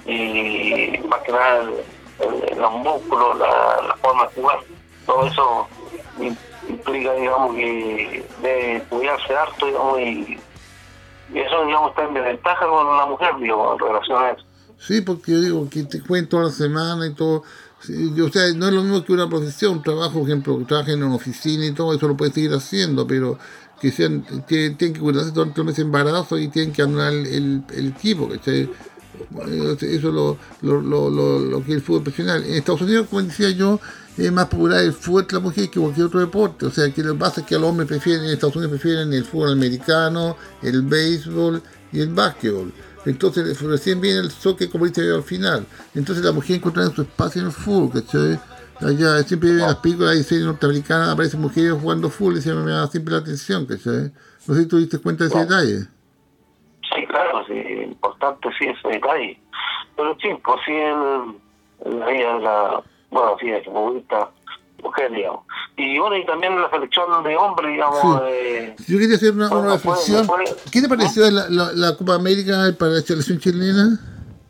y más que nada el, el, los músculos, la, la forma de jugar, todo eso implica, digamos, que debe cuidarse harto, digamos, y, y eso, digamos, está en desventaja con la mujer, digamos, en relación a eso. Sí, porque yo digo que te jueguen toda la semana y todo. Sí, o sea, no es lo mismo que una profesión, un trabajo, por ejemplo, que trabajen en una oficina y todo, eso lo pueden seguir haciendo, pero que sean, que tienen que cuidarse durante un mes de embarazo y tienen que anular el, el, el equipo, ¿cachai? Eso es lo, lo, lo, lo, lo que es el fútbol profesional. En Estados Unidos, como decía yo, es más popular el fútbol de la mujer que cualquier otro deporte. O sea, que lo que pasa es que los hombres prefieren, en Estados Unidos prefieren el fútbol americano, el béisbol y el básquetbol. Entonces recién viene el soccer, como dice al final. Entonces la mujer encuentra su espacio en el fútbol, ¿cachai? Allá siempre en las películas y series norteamericanas aparecen mujeres jugando fútbol y se me da siempre la atención, ¿cachai? No sé si tú diste cuenta de ese detalle. Sí, claro, sí, importante sí ese detalle. Pero sí, pues sí, el, la vida de la, bueno, sí, de futbolista mujer, digamos. Y bueno, y también la selección de hombres, digamos. Sí. Eh, Yo quería hacer una, bueno, una reflexión. Puede, puede, ¿Qué te pareció ¿eh? la, la, la Copa América para la selección chilena?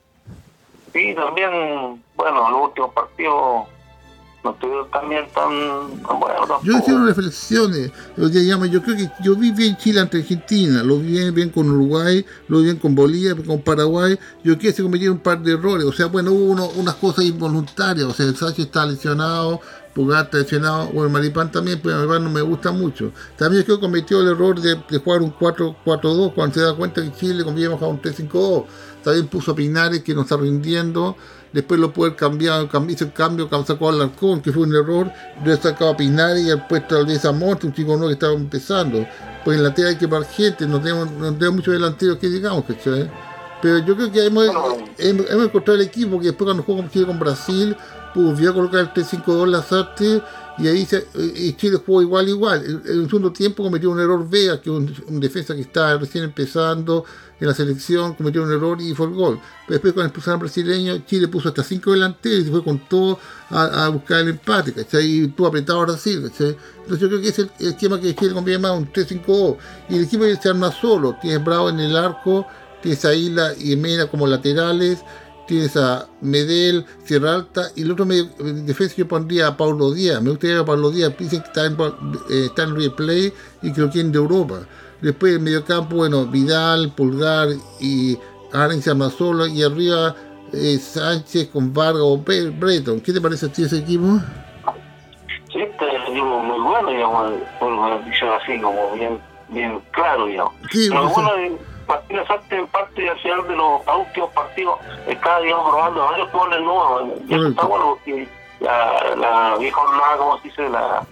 Sí, también, bueno, los últimos partidos no estuvieron también tan, tan buenos. Yo hice unas reflexiones. Digamos, yo creo que yo vi bien Chile ante Argentina, lo vi bien, bien con Uruguay, lo vi bien con Bolivia, con Paraguay. Yo creo que se cometieron un par de errores. O sea, bueno, hubo uno, unas cosas involuntarias. O sea, el Sánchez está lesionado, Pulgar está lesionado, o el Maripán también, pero el Maripán no me gusta mucho. También creo que cometió el error de, de jugar un cuatro cuatro dos cuando se da cuenta que Chile conviene bajar un tres cinco dos. También puso a Pinares, que no está rindiendo. Después lo puede cambiar, hizo el cambio, sacó al Alarcón, que fue un error. Yo he sacado a Pinares y al puesto al de Zamorte, un chico nuevo que estaba empezando. Pues en la tela hay que parar gente, no tenemos, no tenemos muchos delanteros que digamos, ¿cachai? Pero yo creo que hemos, hemos, hemos encontrado el equipo que después cuando jugó Chile con Brasil, pues volvió a colocar el tres cinco dos Lazarte y ahí se, y Chile jugó igual, igual. En, en un segundo tiempo cometió un error Vega, que es un, un defensa que está recién empezando en la selección, cometió un error y fue el gol. Pero después cuando expulsaron al brasileño, Chile puso hasta cinco delanteros y se fue con todo a, a buscar el empate, ¿cachai? Y estuvo apretado a Brasil, ¿cachai? Entonces yo creo que es el, el esquema que Chile conviene más, un tres cinco dos. Y el equipo se arma solo, tienes Bravo en el arco, tienes a Isla y Mena como laterales, tienes a Medel, Sierra Alta, y el otro medio de defensa yo pondría a Paulo Díaz. Me gustaría a Paulo Díaz, dicen que está en, eh, está en replay y que lo quieren de Europa. Después en medio campo, bueno, Vidal, Pulgar y Arens Amazola, y arriba eh, Sánchez con Vargas o Breton. ¿Qué te parece a ti ese equipo? Sí, este es un equipo muy bueno, digamos, por una visión así, como bien, bien claro, digamos. Sí, Pero pues, bueno, sí. Martínez Sarte en parte y al final de los últimos partidos está, digamos, probando varios jugadores nuevos. Y eso está bueno porque la, la vieja jornada, como se dice, la,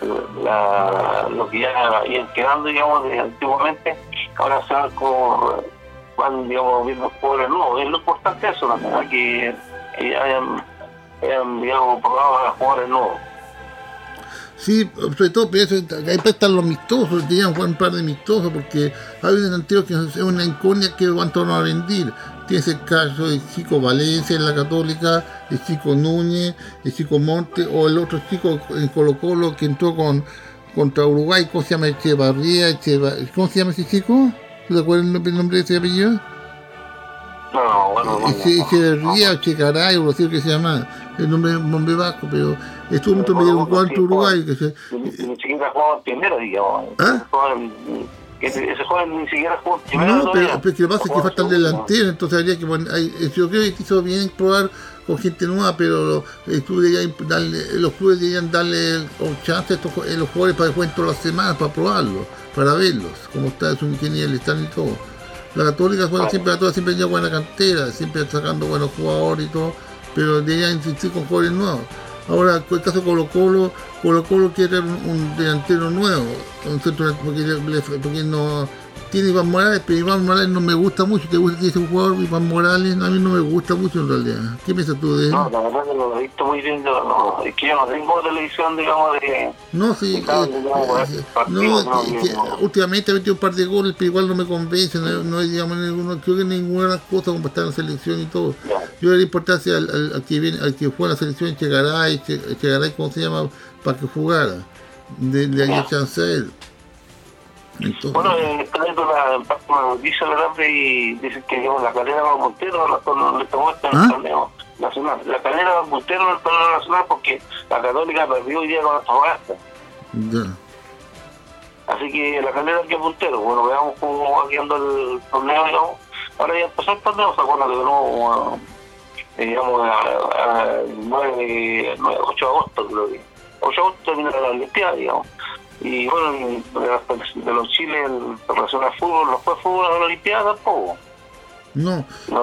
la, lo que ya iban quedando, digamos, de antiguamente, ahora se van como, van, digamos, viendo jugadores nuevos. Es lo importante eso, la verdad, que, que hayan, hayan, digamos, probado a jugadores nuevos. Sí, sobre todo, pero eso, ahí están los amistosos, digamos, jugar un par de amistosos, porque hay un delantero que es una incógnita que van a rendir. Tienes el caso del chico Valencia en la Católica, el chico Núñez, el chico Monte, o el otro chico en Colo Colo que entró con contra Uruguay, ¿cómo se llama? Echevarría, Echeva, ¿cómo se llama ese chico? ¿Te acuerdas el nombre, el nombre de ese apellido? No, bueno, no. Echevarría, o Checaray, o lo que se llama, el nombre es nombre vasco, pero estuvo mucho medio en cuanto Uruguay. Que se... Ni siquiera jugaba en primera, digamos. ¿Ah? Jugaba en, que ese joven ni siquiera jugó primero. No, pero, pero que lo que pasa es que falta el delantero, entonces habría que poner, hay, yo creo que hizo bien probar con gente nueva, pero los clubes deberían darle, los clubes deberían darle chance a estos los jugadores para que jueguen todas las semanas, para probarlos, para verlos, cómo está su ingeniero, están y todo. La Católica juega siempre, la Católica siempre tenía buena cantera, siempre sacando buenos jugadores y todo, pero deberían insistir con jugadores nuevos. Ahora, con el caso de Colo Colo, Colo Colo quiere un, un delantero nuevo, un centro, porque, le, porque no tiene Iván Morales, pero Iván Morales no me gusta mucho. ¿Te gusta que ese jugador Iván Morales? A mí no me gusta mucho en realidad. ¿Qué piensas tú de él? No, la verdad que no lo he visto muy bien. Yo, no, es que yo no tengo televisión, digamos, de... No, sí. De eh, digamos, eh, partido, no, no, que, que no. Últimamente ha metido un par de goles, pero igual no me convence. No, no digamos, ninguno, creo que ninguna de las cosas como estar en la selección y todo. Ya. Yo le doy importancia al, al, al, que viene, al que juega en la selección, Chegaray, Chegaray, ¿cómo se llama? Para que jugara. De, de ahí chance a él. Entonces, bueno, eh, está viendo la, la noticia, ¿verdad? Y dicen que digamos, la Calera va a Montero le tomó este ¿Ah? torneo nacional. La Calera va a Montero en el torneo nacional porque la Católica perdió hoy día con Antofagasta. Ya. Así que la Calera que Montero. Bueno, veamos cómo va quedando el torneo, digamos. Ahora ya empezó el torneo, ¿se acuerdan que no? Eh, digamos, a nueve, ocho de agosto, creo que. ocho de agosto termina la Olimpiada, digamos. Y bueno, de, de los Chiles en relación al fútbol, ¿no fue fútbol a la Olimpiada tampoco? No, no,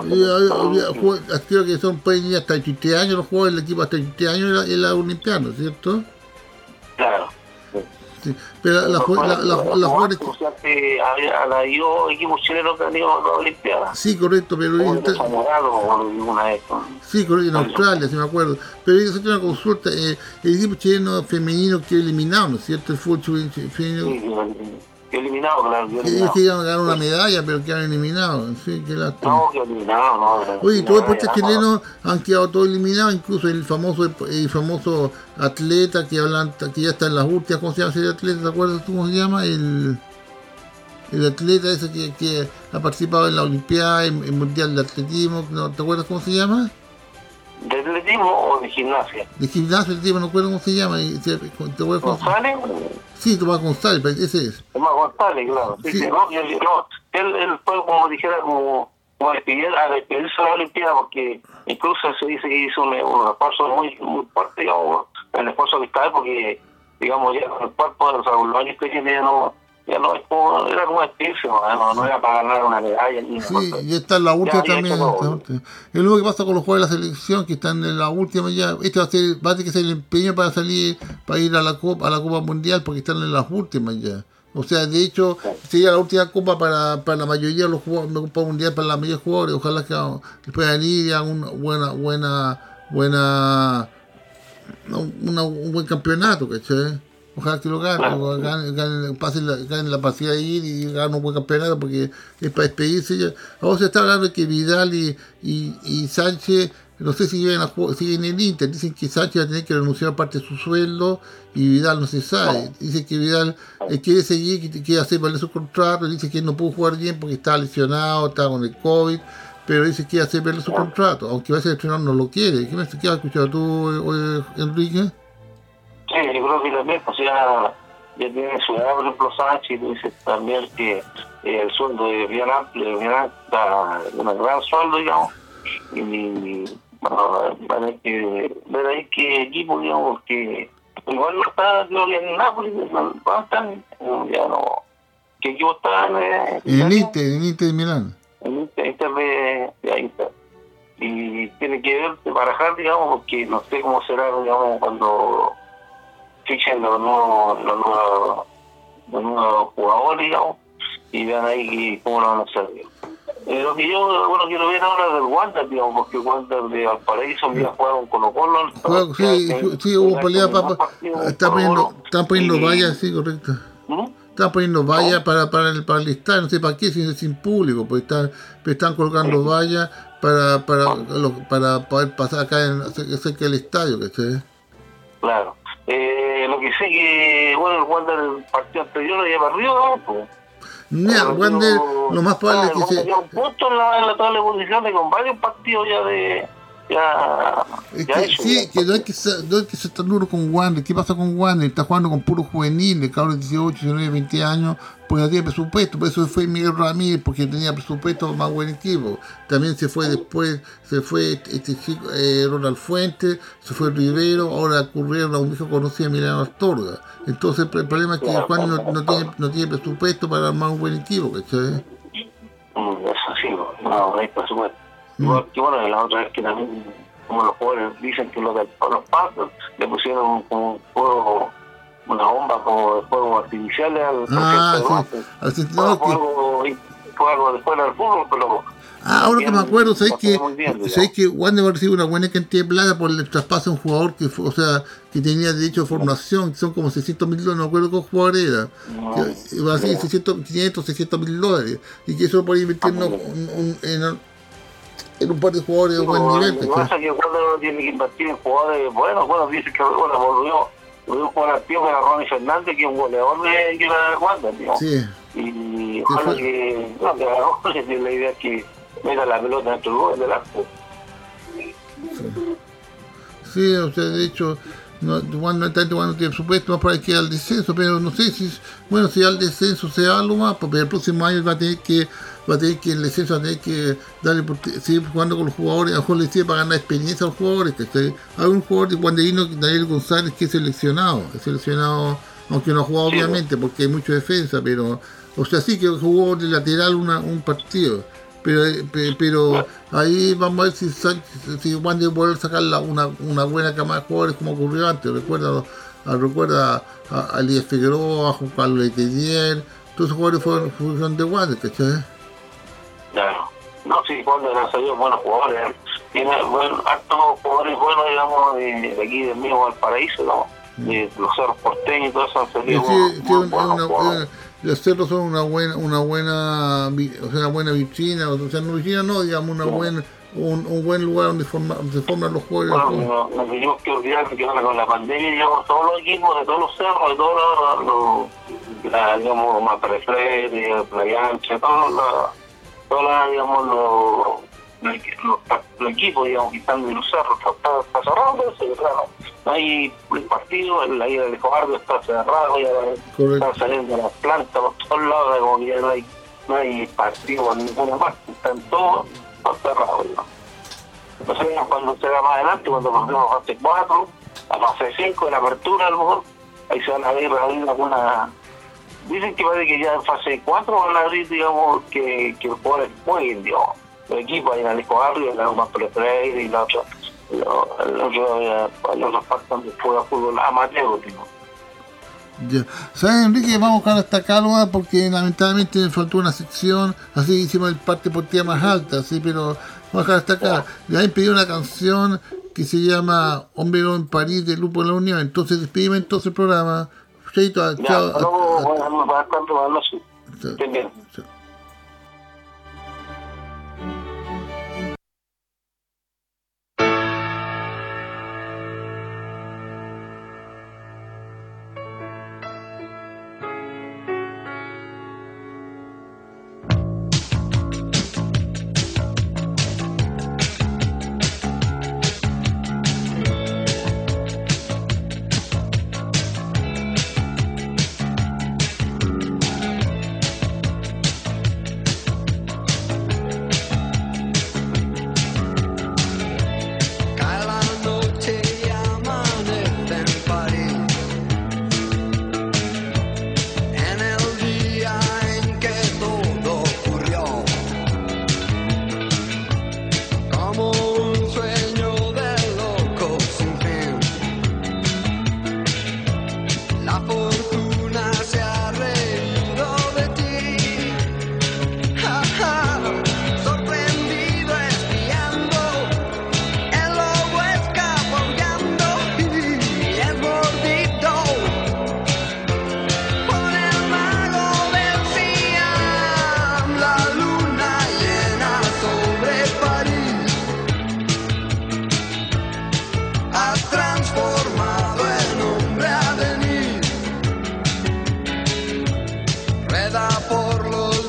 no creo que son pueden ir hasta ochenta años los juegos del equipo, hasta ochenta años en la Olimpiada, ¿no es cierto? Claro. Sí, pero la, la, la, la, la jugadores... O sea, que han habido equipos chilenos que han ido a la Olimpiada. Sí, correcto, pero... Está... Una vez, ¿no? Sí, correcto, en Australia, si me acuerdo. Pero hay que hacer una consulta. Eh, el equipo chileno femenino quedó eliminado, ¿no es cierto? El fútbol femenino... Sí, quedó eliminado, claro. Ellos querían ganar una medalla, pero quedaron eliminados. Sí, qué lástima. No, quedó eliminado, no. Oye, todos los deportes chilenos han quedado todos eliminados, incluso el famoso el famoso atleta que hablan, que ya está en las últimas, ¿cómo se llama ese atleta? ¿Te acuerdas tú cómo se llama? El, el atleta ese que, que ha participado en la Olimpiada, en el Mundial de Atletismo, ¿no? ¿Te acuerdas cómo se llama? ¿De atletismo o de gimnasia? De gimnasia, no recuerdo cómo se llama. ¿Te acuerdas ¿González? Sí, Tomás González, ese es. Tomás González, claro. Sí, sí. Sí, no, yo, no, él, él fue como dijera, como, como a despedirse a la Olimpiada, porque incluso se dice que hizo un, un esfuerzo muy, muy fuerte, digamos, el esfuerzo que está, porque, digamos, ya con el cuerpo de los, los años que tiene, ya no, ya no es como, era como despedirse, no, no, no era para ganar una medalla. Ni sí, cosa. Y está en la última ya, también. Es lo que pasa con los jugadores de la selección, que están en la última ya. Este va a ser, va a tener que ser el empeño para salir, para ir a la Copa, a la Copa Mundial, porque están en las últimas ya. O sea, de hecho, sería la última copa para, para la mayoría de los jugadores, Copa Mundial para la mayoría de jugadores. Ojalá que puedan ir y hagan una buena, buena, buena, una, un buen campeonato, ¿cachai? Ojalá que lo ganen, ganen, ganen, pasen la, ganen la partida de ir y ganen un buen campeonato, porque es para despedirse ya. Ahora se está hablando de que Vidal y, y, y Sánchez, no sé si siguen, a, siguen en el Inter, dicen que Sánchez va a tener que renunciar a parte de su sueldo y Vidal no se sabe. Dice que Vidal eh, quiere seguir, que quiere hacer valer su contrato, dice que no pudo jugar bien porque estaba lesionado, estaba con el COVID, pero dice que quiere hacer valer su contrato, aunque a veces el entrenador no lo quiere. ¿Qué me qué has escuchado tú, Enrique? Sí, yo creo que también, o sea, ya tiene su edad, por ejemplo, Sánchez, y dice también que eh, el sueldo es bien amplio, bien amplio, un gran sueldo, digamos, y bueno, va a tener que ver ahí qué equipo, digamos, que igual no está, creo que en Nápoles, no están, ya no, ¿qué equipo está? En el Inter, en el Inter de Milán. En el Inter de, de Inter. Y tiene que ver, barajar, digamos, porque no sé cómo será, digamos, cuando fichen los nuevos, los nuevos, los nuevos jugadores, digamos, y vean ahí cómo lo van a hacer, digamos. Eh, lo que yo, bueno, quiero ver ahora del Wander, digamos, porque Wander de Valparaíso ya jugaron con los Colo Colo. Sí, sí, sí, hubo pelea, papá. Están poniendo, están poniendo vallas, sí, correcto. ¿Mm? Están poniendo vallas para, para, el, para el estadio, no sé para qué, sin, sin público, pues están, están colgando sí. vallas para, para, ah. lo, para poder pasar acá en, cerca del estadio, ¿cachai? Claro. Eh, lo que sé que, bueno, el Wander el partido anterior ya perdió, ¿no? Pues, Mira, el Wander, lo más probable ah, es que se... un punto en la, en la tabla de posiciones con varios partidos ya de, ya, Es ya que, hecho, sí, ya. que no hay que, ser, no hay que ser tan duro con Wander. ¿Qué pasa con Wander? Está jugando con puros juveniles, cabros de dieciocho, diecinueve, veinte años, porque no tiene presupuesto. Por eso fue Miguel Ramírez, porque tenía presupuesto más buen equipo. También se fue después, se fue este chico, eh, Ronald Fuentes, se fue Rivero, ahora ocurrieron a un hijo conocido, Emiliano Astorga. Entonces el problema es que Juan no, no, tiene, no tiene presupuesto para armar un buen equipo, ¿cachai? Mm, Eso sí, no, no hay presupuesto. Igual que bueno, la otra vez que también, como los jugadores dicen que los, de, los Packers le pusieron como un fuego, una bomba como de fuegos artificiales al Ah, presidente sí. de Al senador fue que... algo, fue algo de fuera del fútbol, pero Ah, ahora que me acuerdo, ¿sabes que bien, ¿sabes que Wander va a recibir una buena cantidad de plata por el traspaso a un jugador que fue, o sea, que tenía derecho de formación, que son como seiscientos mil dólares, no me acuerdo qué jugador era, no, que va a ser seiscientos, quinientos, seiscientos mil dólares, y que eso lo puede invertir en, un, un, en, en un par de jugadores de buen nivel. Lo que pasa es que cuando uno tiene que invertir en jugadores, bueno, bueno, dice que bueno, volvió, volvió a jugar activo que era Ronnie Fernández, que es un goleador de que era de Wander, digamos. Sí. Y ojalá que, no, que la, la idea es que meta la pelota dentro del arco. Sí, o sea, de hecho, no, Wander no tiene presupuesto más para que al descenso, pero no sé si, bueno, si al descenso se da algo más, porque el próximo año va a tener que, va a tener que el descenso va a tener que darle, seguir jugando con los jugadores, a lo mejor le sirve para ganar experiencia a los jugadores, que hay un jugador de Wanderino, Daniel González, que es seleccionado, es seleccionado, aunque no ha jugado sí, obviamente, porque hay mucha defensa, pero, o sea, sí que jugó de lateral una, un partido. Pero, pero ahí vamos a ver si, si Wander puede sacar la, una, una buena cama de jugadores como ocurrió antes. Recuerda a, recuerda a, a Elías Figueroa, a Juan Carlos Letelier, todos esos jugadores fueron, fueron de Wander, ¿cachai? Claro, no, sí, Wander ha salido buenos jugadores, tiene bueno, hartos jugadores buenos, digamos, de, de aquí del mismo Valparaíso, ¿no? De los Cerros Porteños y todo eso han salido sí, buenos, sí, buenos, una, buenos una, los cerros son una buena, una buena, o sea, una buena vitrina, o sea, no vitrina no, digamos, una buena, un, un buen lugar donde, forma, donde se forman los jugadores. Bueno, no, no tenemos que olvidar que ahora con la pandemia, digamos, todos los equipos de todos los cerros, de todos los, los la, digamos, Maprefre, Playa Ancha, todos los, todos los, digamos, los, los, los equipos, digamos, que están en los cerros, está, está, está cerrado, pero claro, no hay partido, la ida del Cobardo está cerrado, ya están saliendo las plantas por todos lados, como que ya no hay, no hay partido en ninguna parte, están todos cerrados, ¿no? Entonces cuando se va más adelante, cuando pasemos a fase cuatro, a fase cinco, en la apertura a lo mejor, ahí se van a abrir, abrir alguna... Dicen que parece que ya en fase cuatro van a abrir, digamos, que, que los jugadores jueguen, digamos, los equipos, ahí en el Escobarrio, en la Maprefre y la otra. El otro, el otro faltan después de fútbol amateur, tipo. Ya. ¿Sabes, Enrique? Vamos a buscar hasta acá nomás porque lamentablemente me faltó una sección, así hicimos el parte por tía más alta, así, pero vamos a dejar hasta acá. Le han pedido una canción que se llama Hombre en París del Grupo de la Unión, entonces despedimos entonces el programa. Chaito, chao. Ya, no, bueno, para tanto, para no sé. Estén bien. Chao.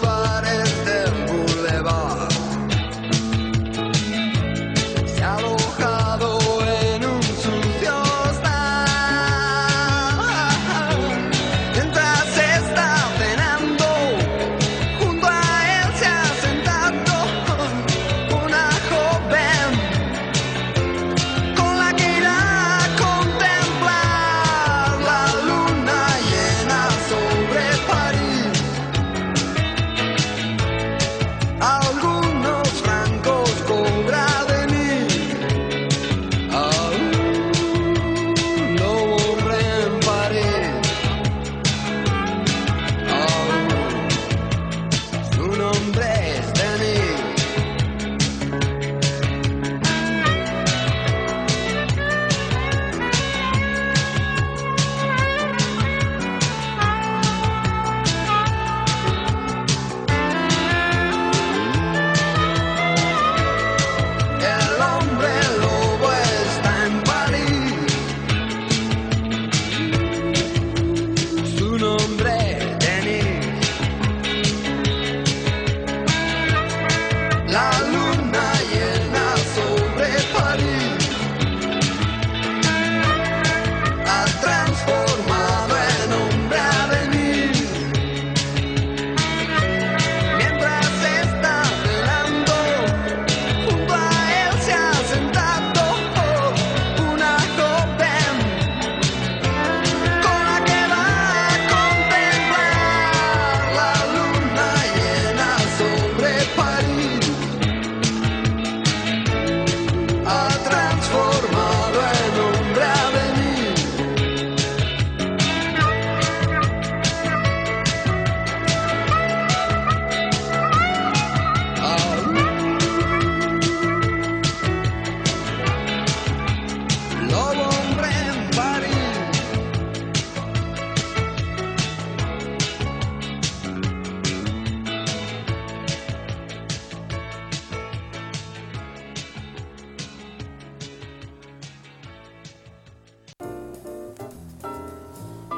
Se alojó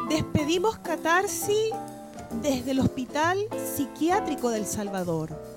Despedimos Catarsis desde el Hospital Psiquiátrico del Salvador.